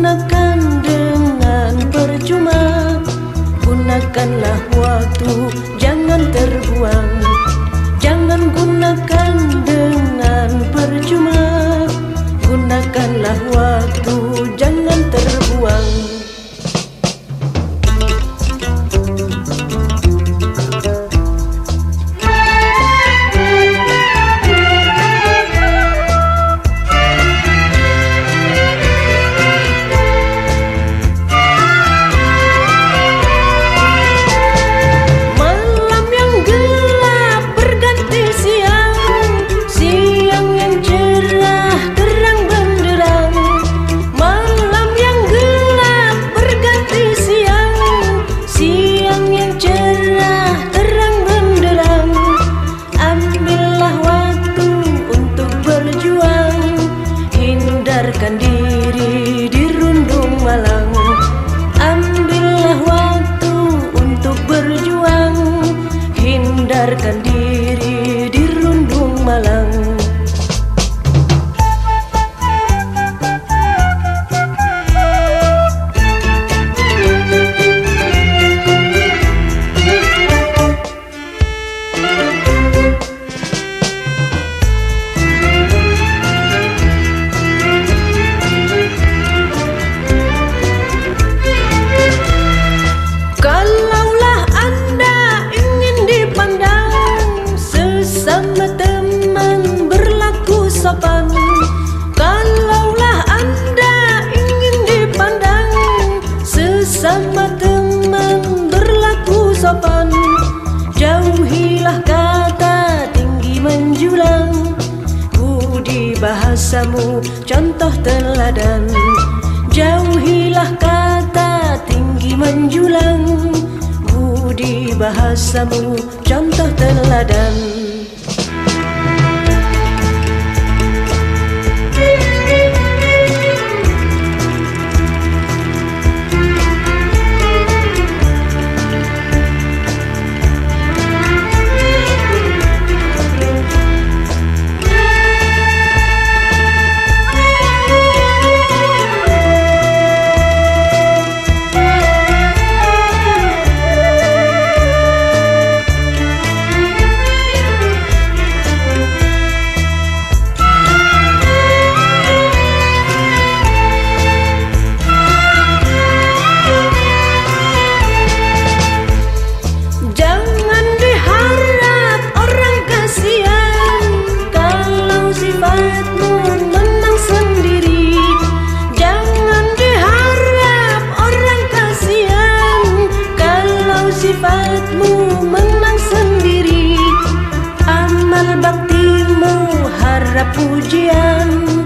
gunakan dengan percuma. Gunakanlah waktu, jangan terbuang. Jangan gunakan dengan percuma. Gunakanlah waktu, jangan terbuang. Hindarkan diri di rundung malang. Ambillah waktu untuk berjuang. Hindarkan diri di rundung malang. Kalaulah Anda ingin dipandang sesama teman berlaku sopan, jauhilah kata tinggi menjulang. Budi bahasamu contoh teladan. Jauhilah kata tinggi menjulang. Budi bahasamu contoh teladan. Sifatmu menang sendiri. Amal baktimu harap pujian.